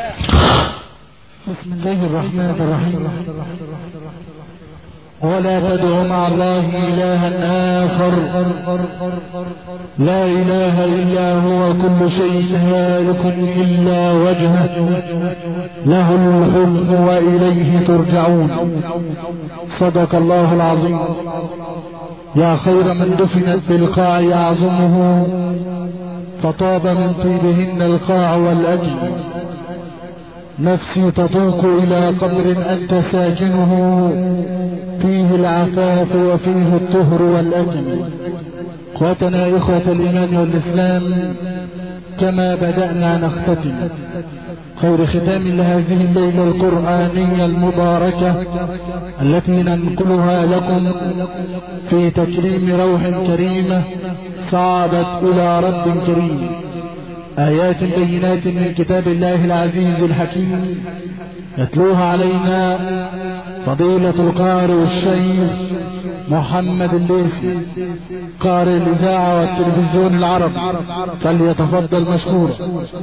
بسم الله الرحمن الرحيم. ولا تدع مع الله إلها آخر لا إله إلا هو، كل شيء هالك إلا وجهه، له الحكم وإليه ترجعون. صدق الله العظيم. يا خير من دفنت بالقاع يعظمه، فطاب من طيبهن القاع والأجل. نفسي تطوق إلى قبر أنت ساكنه، فيه العفاف وفيه الطهر والأجل. اخوتنا إخوة الإيمان والإسلام، كما بدأنا نختتم خير ختام لهذه الليلة القرآنية المباركة التي ننقلها لكم في تكريم روح كريمة صعدت إلى رب كريم، آيات بينات من كتاب الله العزيز الحكيم، يتلوها علينا فضيلة القارئ الشيخ محمد الليثي قارئ الإذاعة والتلفزيون العربي، فليتفضل مشكورا.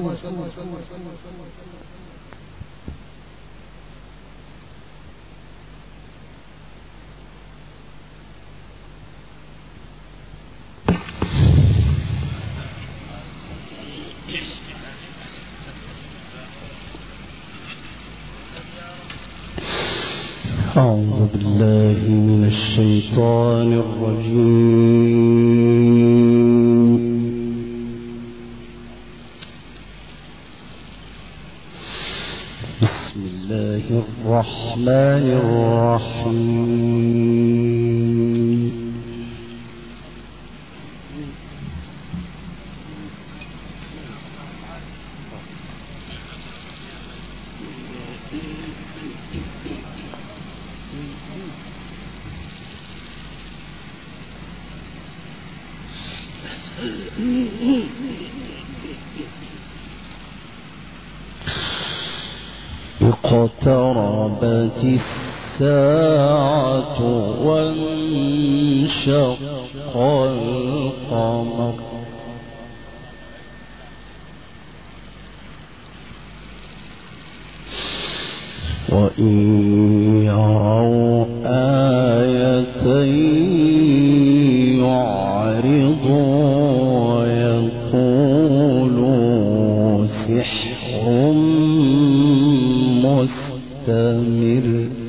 أعوذ بالله من الشيطان الرجيم. بسم الله الرحمن الرحيم. اقتربت الساعة وانشق القمر وإن يروا آية يعرضوا ويقولوا سحر مستمر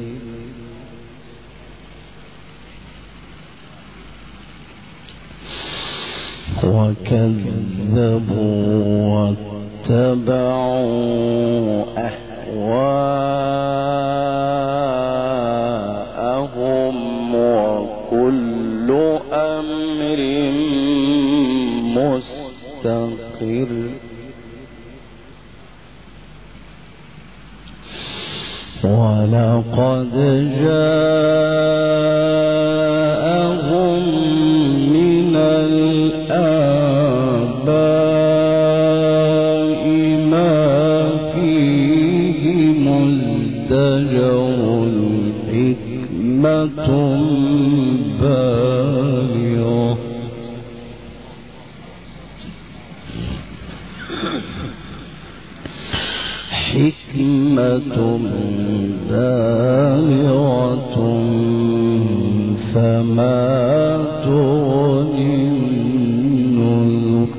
وكذبوا واتبعوا أهواءهم وكل أمر مستقر ولقد جاءهم من الآباء ما فيه مزدجر حكمة بالغة بالغة فما تغني النذر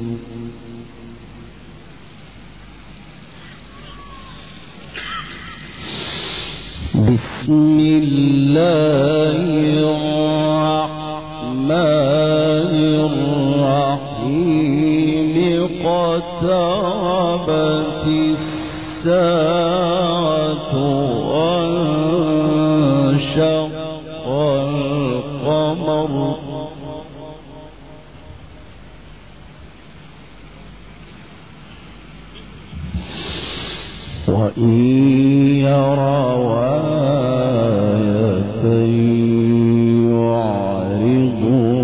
بسم الله الرحمن الرحيم اقتربت الساعة وانشق القمر وإن يروا آية يعرضوا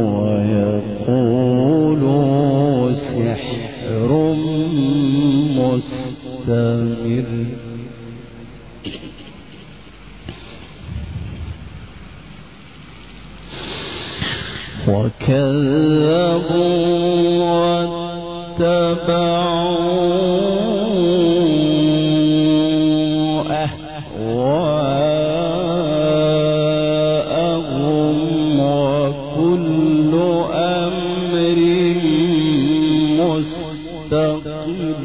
ويقولوا سحر مستمر وكذبوا واتبعوا مستقر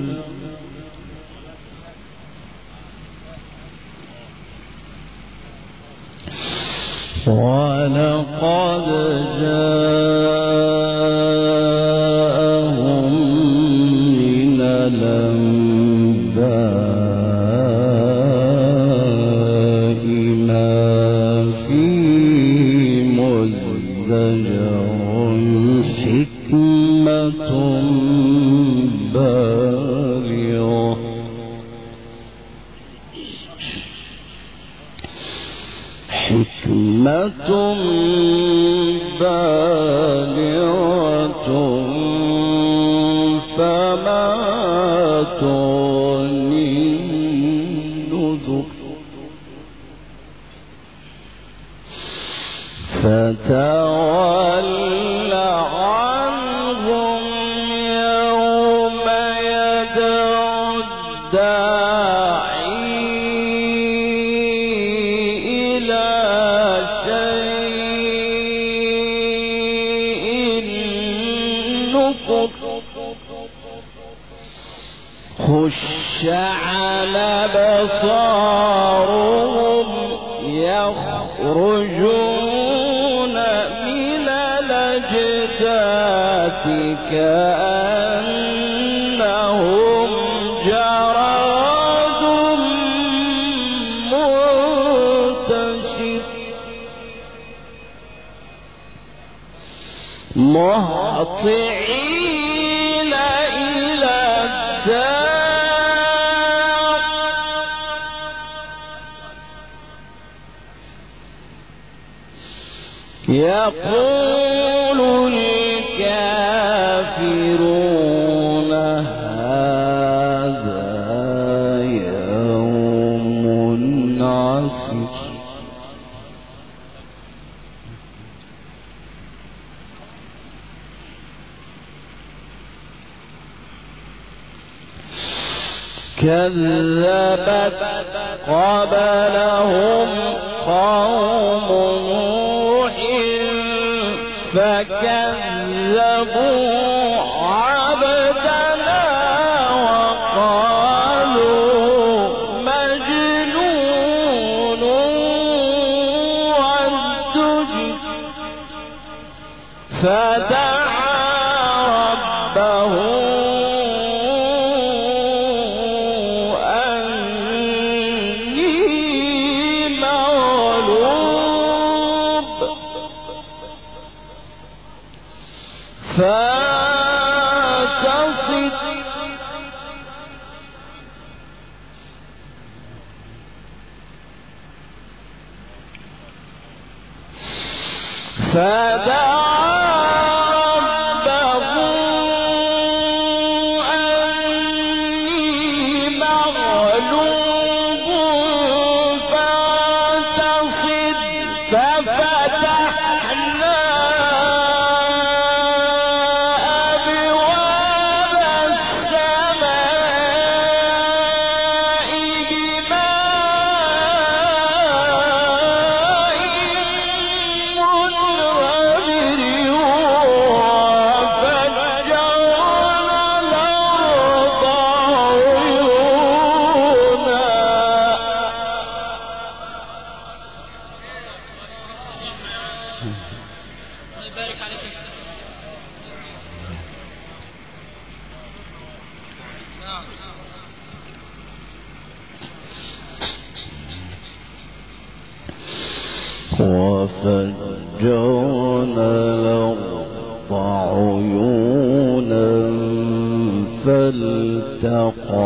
ولقد جاءهم من الأنباء ما فيه مزدجر حكمة بالغة فما تغني النذر فتول عنهم يوم يدعو الداعي إلى شيء نكر خش على بصارهم يخرجون من الأجداث كأنهم جراد منتشر مهطعين إلى الدار يقول الكافرون هذا يوم عسر كذبت قبلهم قوم نوح فكذبوا عبدنا وقالوا مجنون وازدجر فدعا ربه فانتصر فدعا ربه أني مغلوب فانتصر ففتحنا وفجرنا الأرض عيونا فالتقى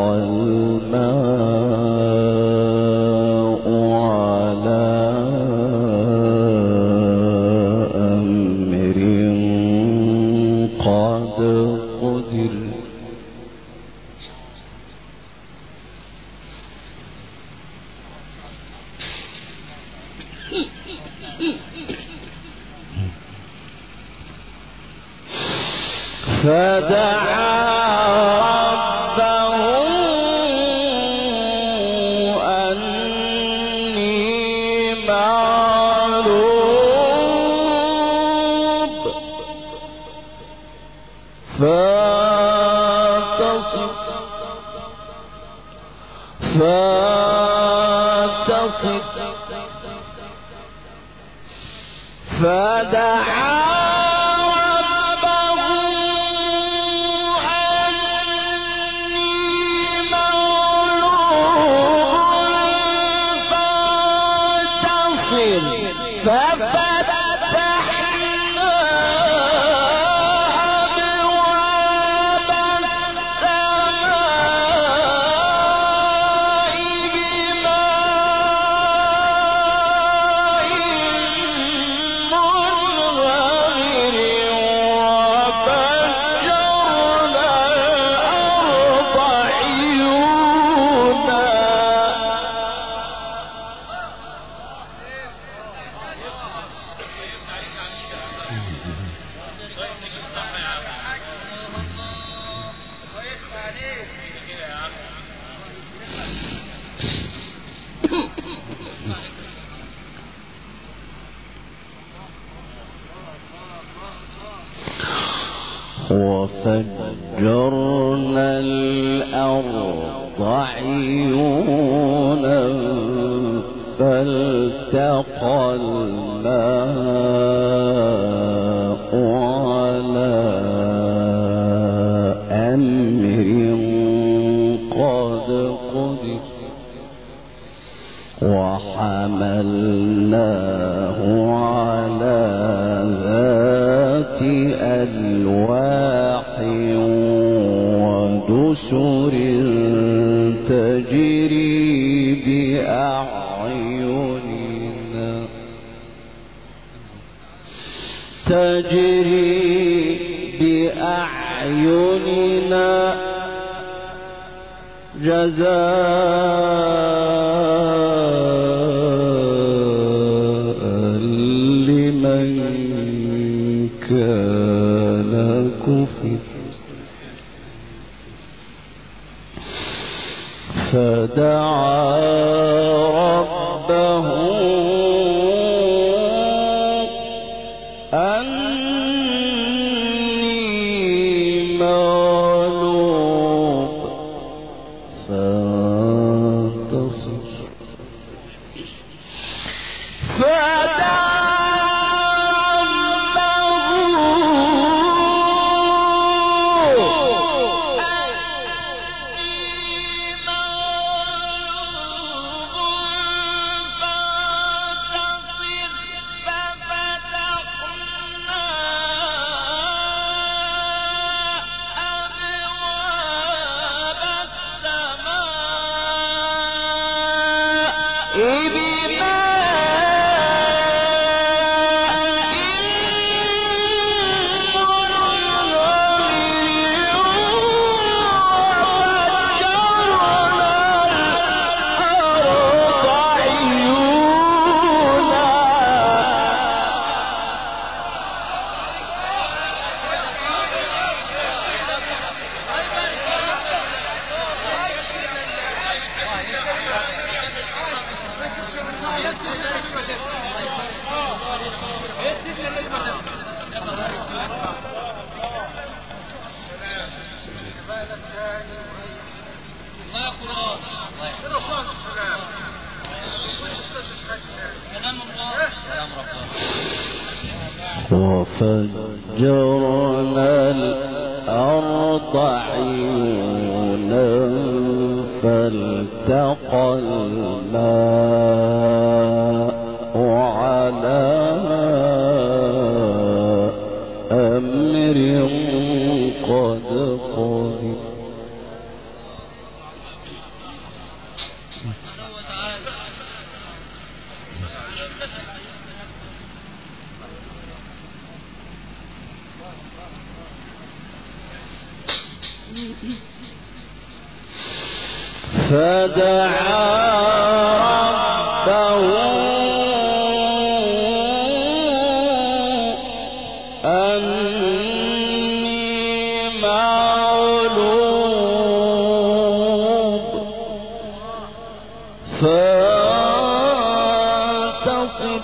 الماء على أمر قد قدر فدعا ربه أني مغلوب فانتصر فدعا وفجرنا الأرض عيونا فالتقى الماء على أمر قد قدر وحملناه على ذات ألواح ودسر تجري بأعيننا جزاء لمن كان كفر فدعا ربه أني مغلوب فانتصر وفجرنا الأرض عيونا فالتقى الماء على أمر قد قدر فدعا ربه أني مغلوب فانتصر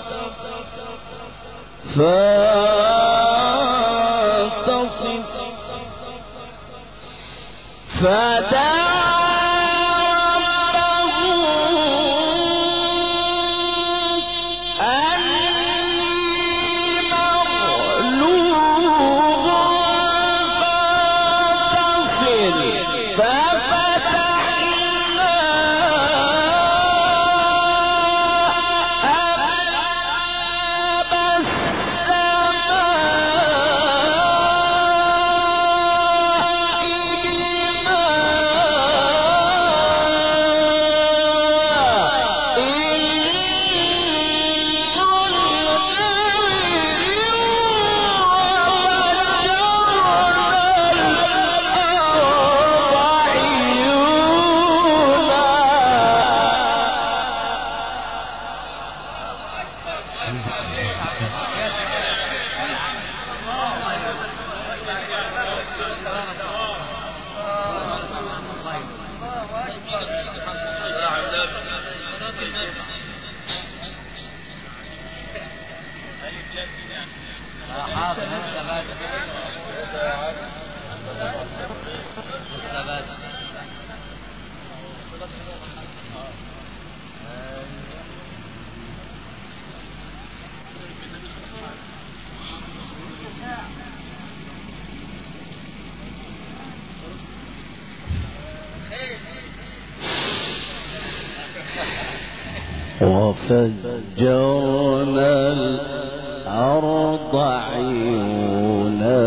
وفجرنا الأرض عيونا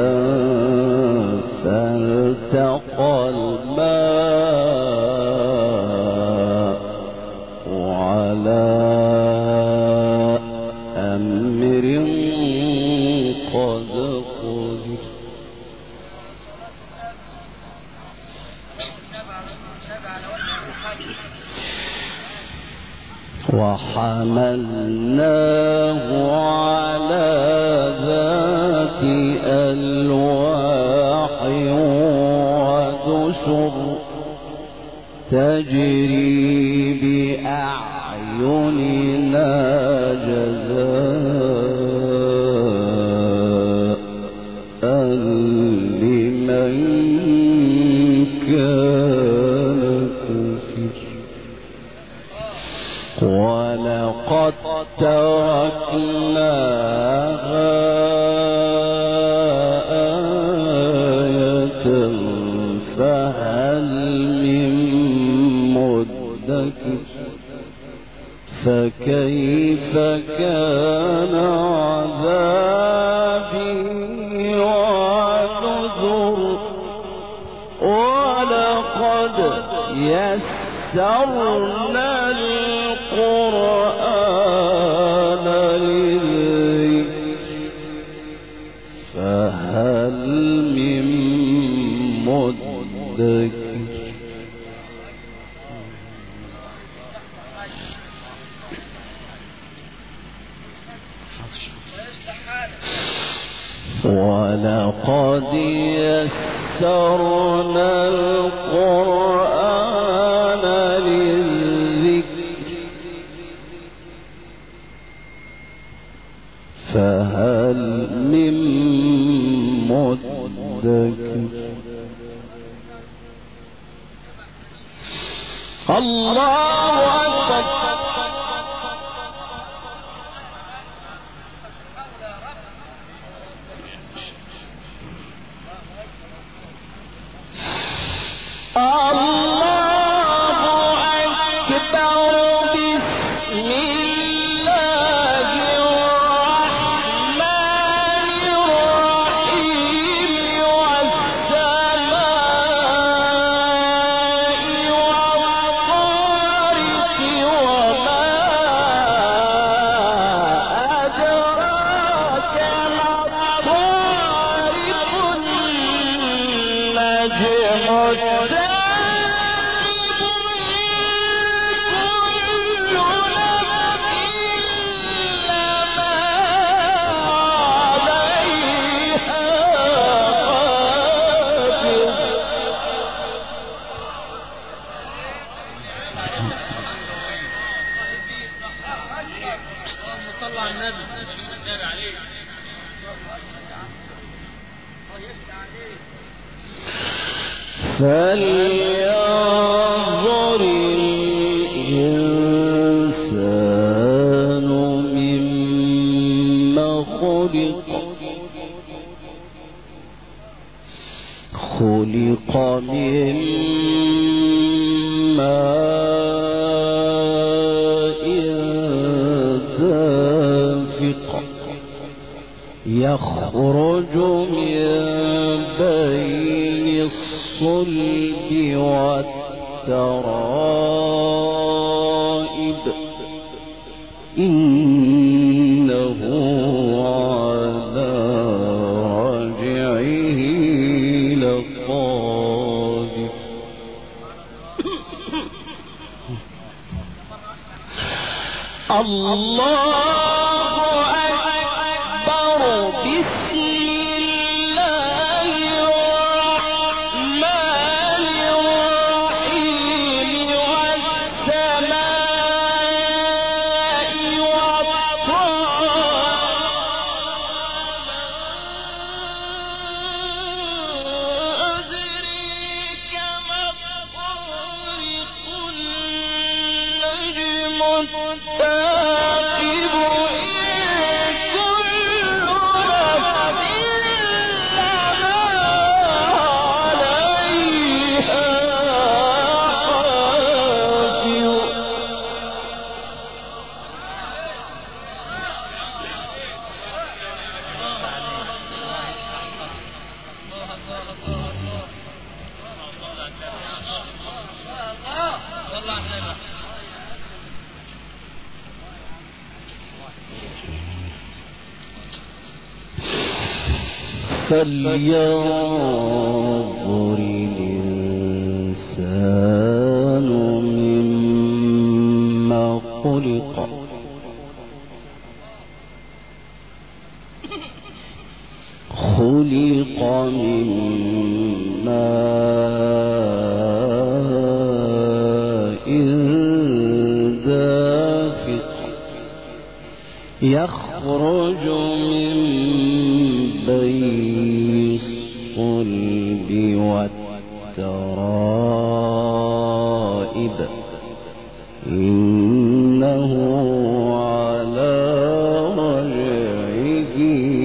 فالتقى الماء على أمر قد قدر وحملناه على ذات ألواح ودسر تجري بأعيننا جزاء لمن كان كفر ولقد تركناها آية فهل من مدكر فكيف كان عذابي ونذر ولقد يسرنا القرآن للذكر فهل من مدكر ولقد يسرنا القرآن للذكر فهل من مدكر الله أكبر فلينظر الإنسان مما خلق من ماء دافق يخرج من بين الصلب والترائب إنه على رجعه لقادر الله فلينظر الإنسان مما خلق من ماء دافق يخرج من بين الصلب والترائب إنه على رجعه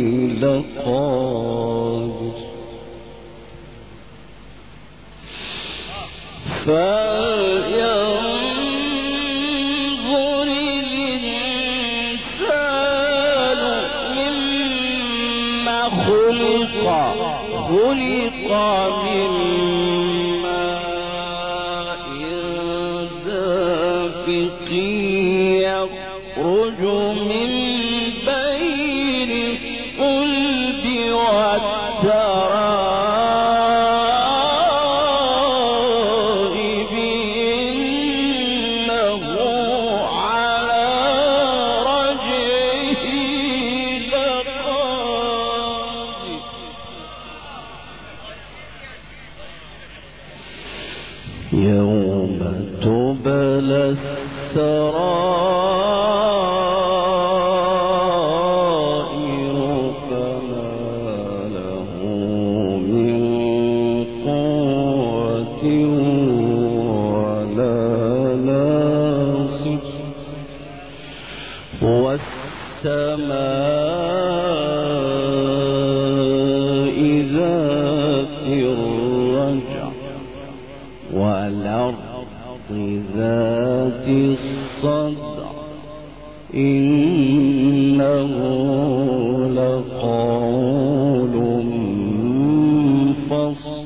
لقادر فلينظر الإنسان مما خلق من ماء دافق يخرج من بين الصلب والترائب إنه على رجعه لقادر يوم تبلى السرائر فما له من قوة ولا ناصر والسماء ذات الرجع والأرض ذات الصدع إنه لقول فصل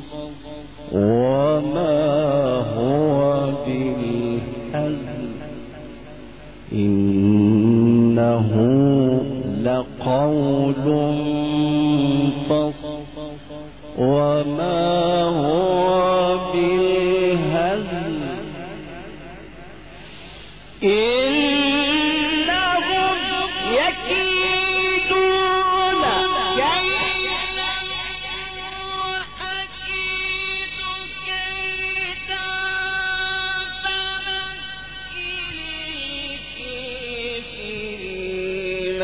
وما هو بالهزل إنه لقول فصل وما هو بالهزل إنهم يكيدون كيدا وأكيد كيدا فمهل الكافرين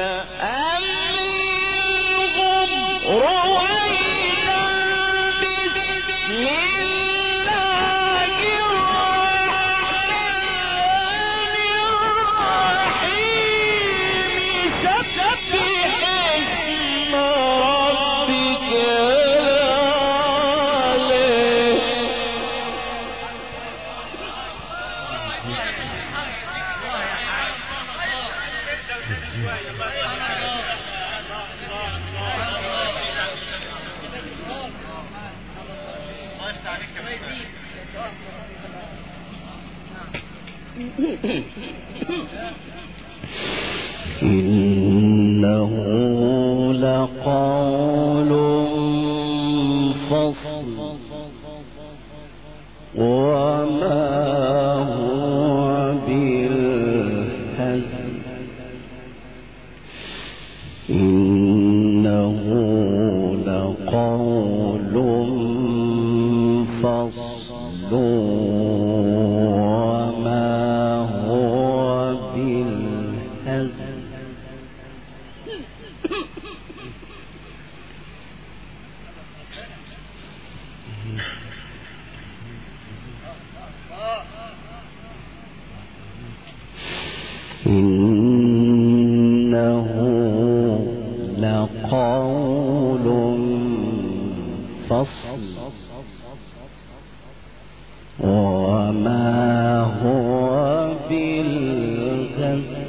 أمهلهم رويدا بسم الله إنه لقول فصل وما هو بالهزل إنه لقول فصل وما هو بالهزل إنه لقول فصل وما هو بالهزل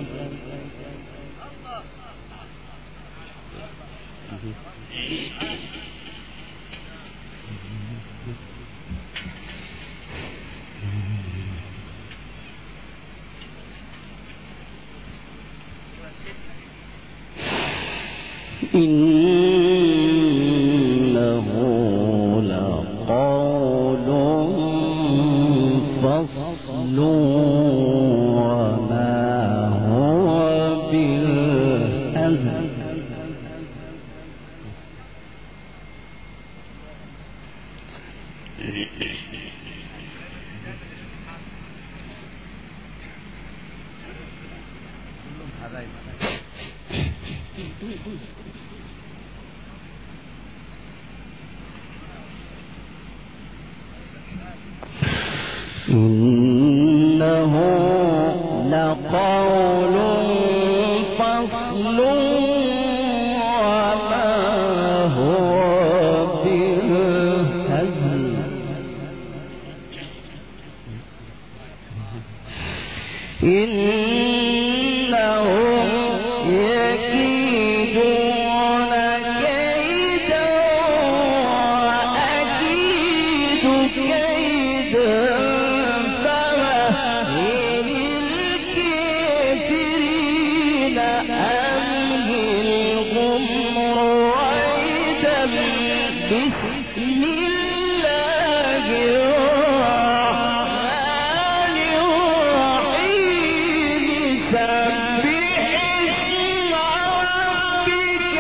إنه لقول فصل وما هو بالهزل إنه لقول فصل وما هو بالهزل إنهم يكيدون كيدا وأكيد كيدا فمهل الكافرين أمهلهم رويدا بسم الله الرحمن الرحيم سبح اسم ربك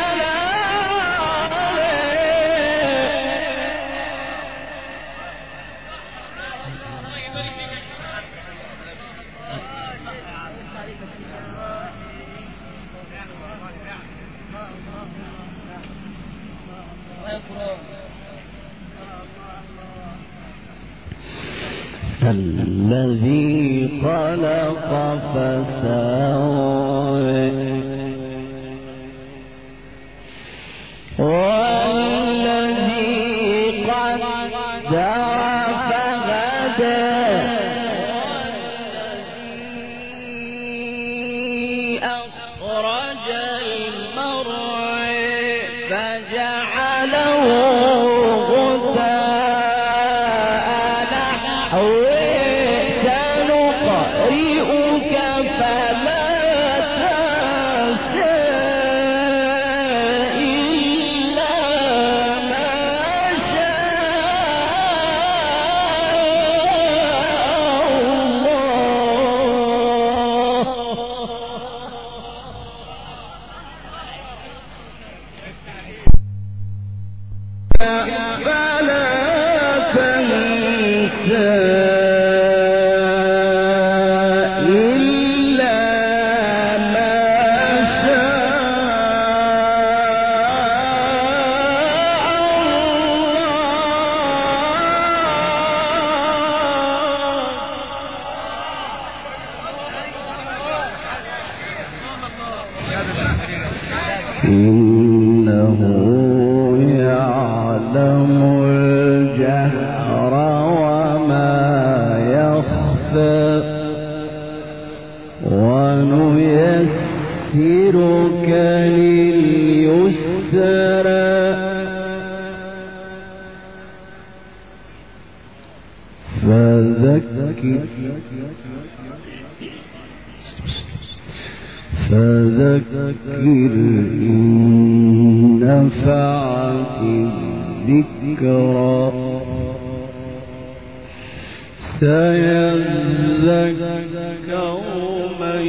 الذي خلق فسوى والذي قدر فهدى والذي أخرج المرعى فجعله غثاء نحوه سنقرئك فلا تنسى إلا ما شاء الله فلا تنسى سنيسرك لليسرى فذكر إن نفعت الذكرى سيذكر من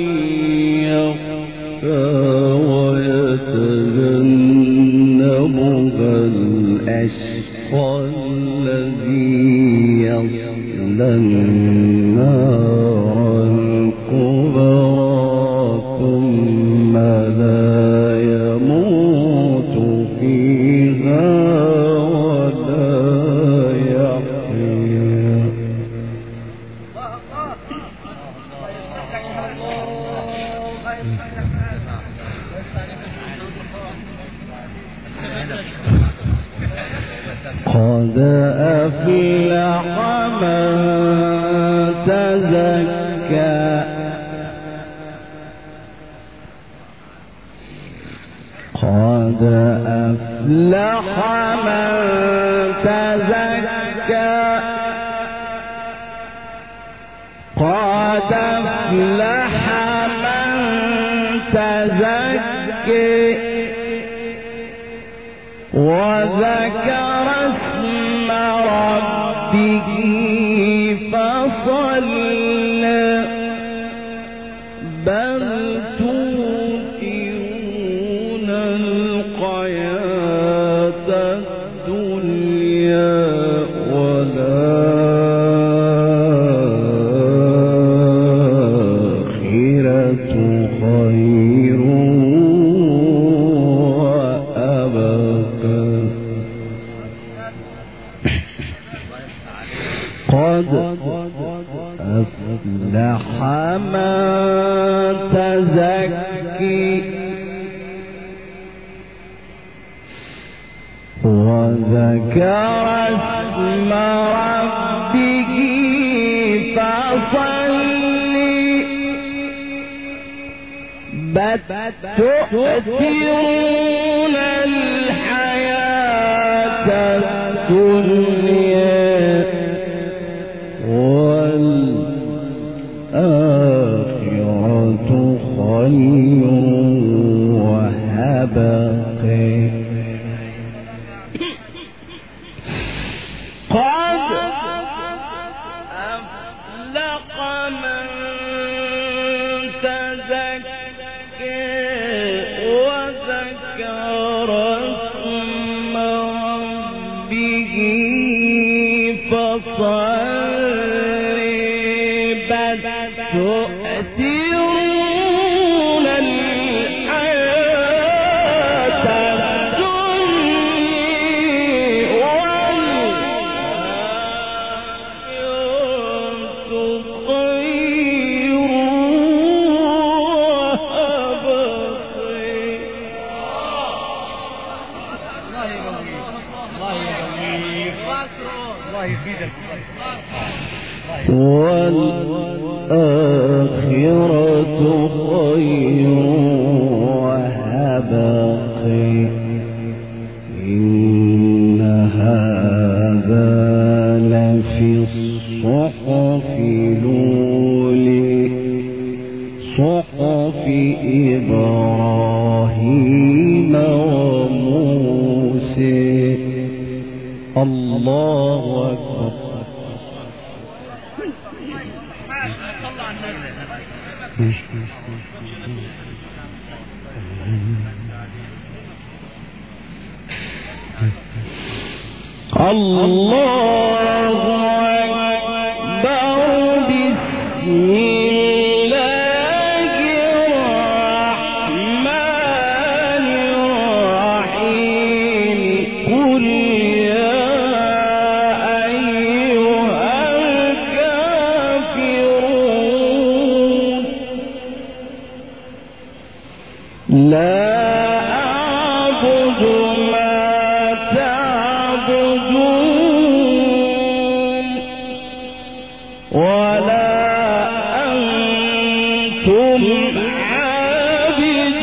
يخشى ويتجنبها الأشقى الذي يصلى النار الكبرى ثم لا يموت فيها ولا يحيا. قد أفلح من تزكى قد أفلح من تزكى قد أفلح من تزكى وذكر اسم ربه فصلى بل تؤثرون الحياة الدنيا والآخرة خير وأبقى. قد أفلح من تزكى وذكر اسم ربه فصلى بل تؤثرون الحياة الدنيا والآخرة خير وأبقى. قد أفلح من تزكى وذكر اسم ربه فصلى بل تؤثرون الحياة الدنيا والآخرة خير وأبقى. والآخرة خير وأبقى. إن هذا لفي الصحف الأولى صحف إبراهيم وموسى. الله أكبر. الله أكبر. بسم الله الرحمن الرحيم. قل يا أيها الكافرون لا أعبد ما تعبدون ولا أنتم عابدون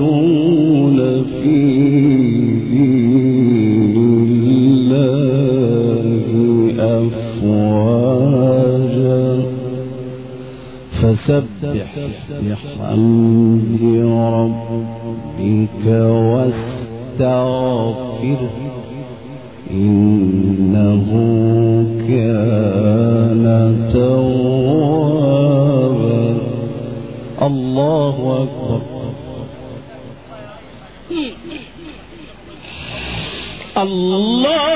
في دين الله أفواجا فسبح بحمد ربك واستغفره إنه كان توابا. الله أكبر. الله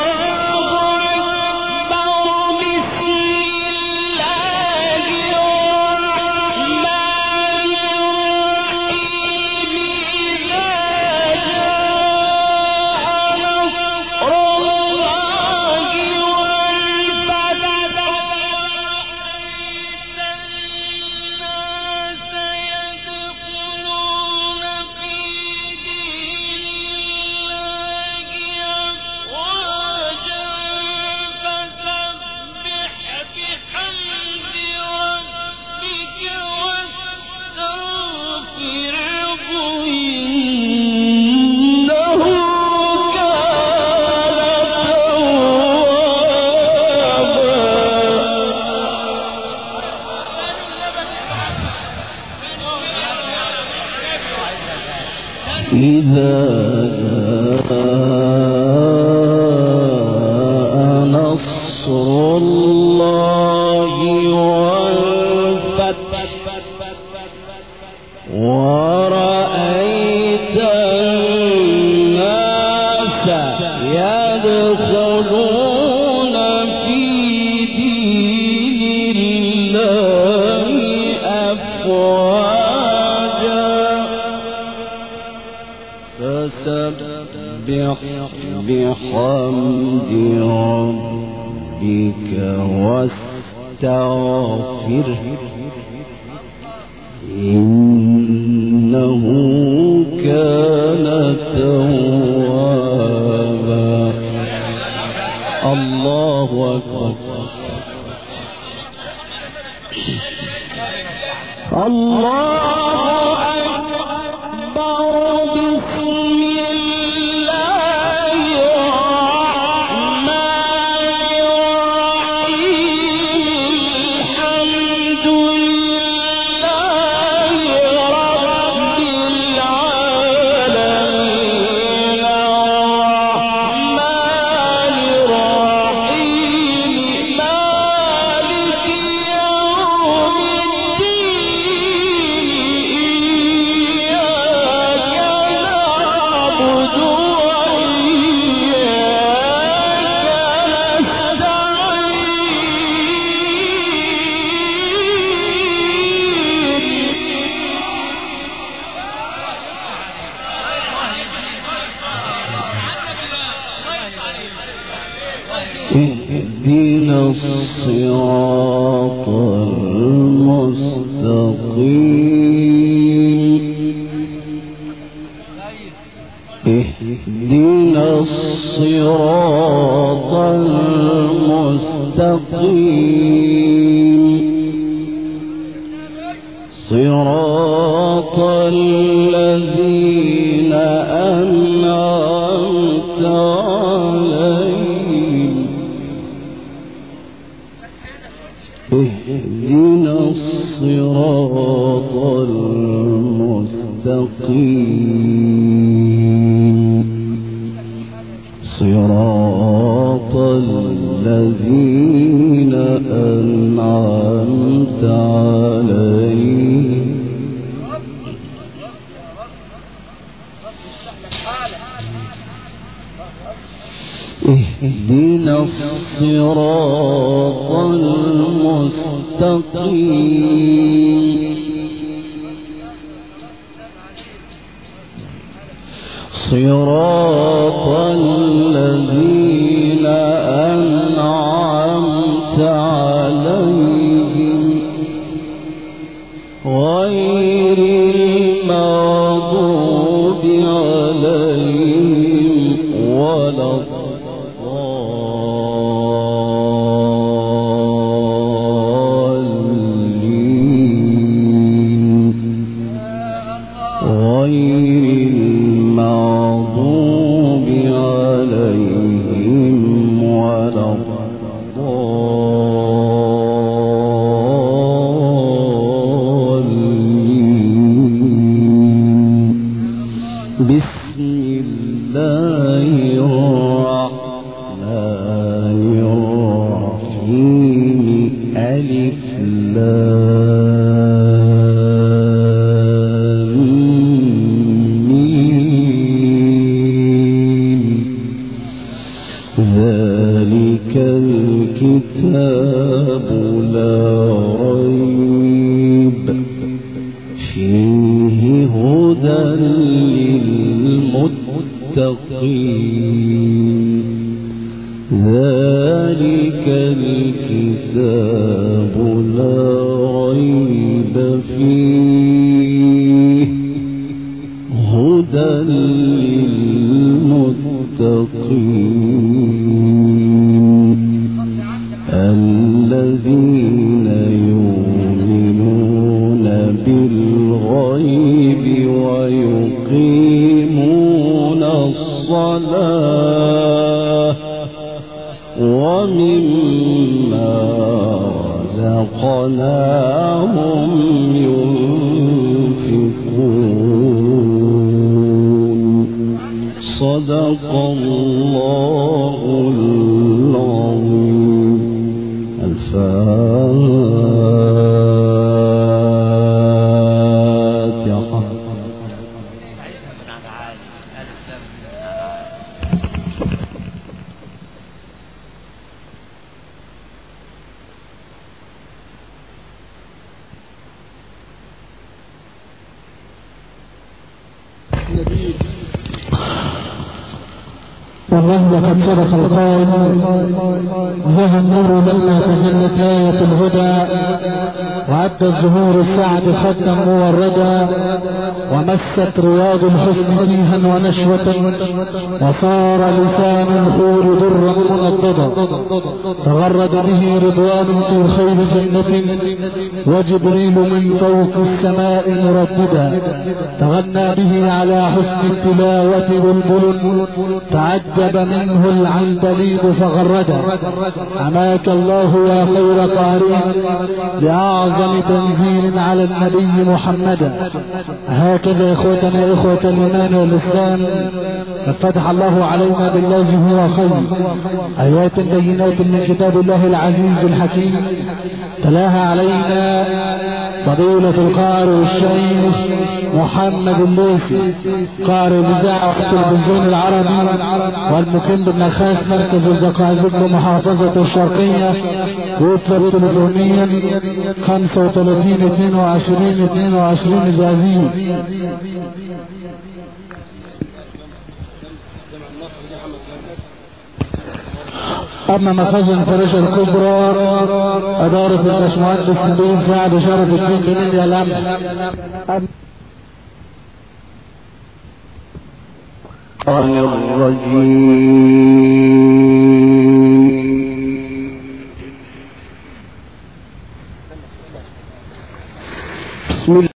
إذا جاء نصر الله والفتح ورأيت الناس يدخلون في دين الله أفواجا فسبح بحمد ربك واستغفره إنه كان توابا. الله أكبر. الله اهدنا الصراط المستقيم اهدنا الصراط المستقيم صراط الذين أنعمت عليهم اهدنا الصراط المستقيم صراط الذين أنعمت عليهم اهدنا الصراط المستقيم صراط الذين أنعمت عليهم غير المغضوب عليهم ولا الضالين غير بسم الله الرحمن الرحيم ألف لام ميم ذلك الكتاب لا ريب فيه هدى للمتقين ذلك الكتاب لا ريب فيه هدى للمتقين الذين يؤمنون بالغيب ويقيمون الصلاة ومما رزقناهم ينفقون صدق الله العظيم. الفاتحة. والله لقد صدق القائل ظهر النور لما تجلت آية الهدى وعد الزهور السعد خدا موردا ومست رياض الحسن فيها ونشوة وصار لسان الحور درا منضدا تغرد به رضوان في خير جنة وجبريل من فوق السماء مرددا تغنى به على حسن التلاوة بلبل تعجب منه العندليب فغردا حماك الله يا خير قارئ بأعظم تنزيل على النبي محمدا. هكذا إخوتنا إخوة الإيمان والإسلام قد فتح الله علينا بالذي هو خير آيات بينات من كتاب الله العزيز الحكيم تلاها علينا فضيلة القارئ الشيخ محمد الليثي قارئ الإذاعة والتلفزيون العربي والمقيم بالنخاس مركز الزقازيق بمحافظة الشرقية ويطلب تلفونيا 35-22-22 جازين. أما مخازن فرشة الكبرى أدارة الباشمهندس نبيل سعد شرف الدين بن الأمن. بسم الله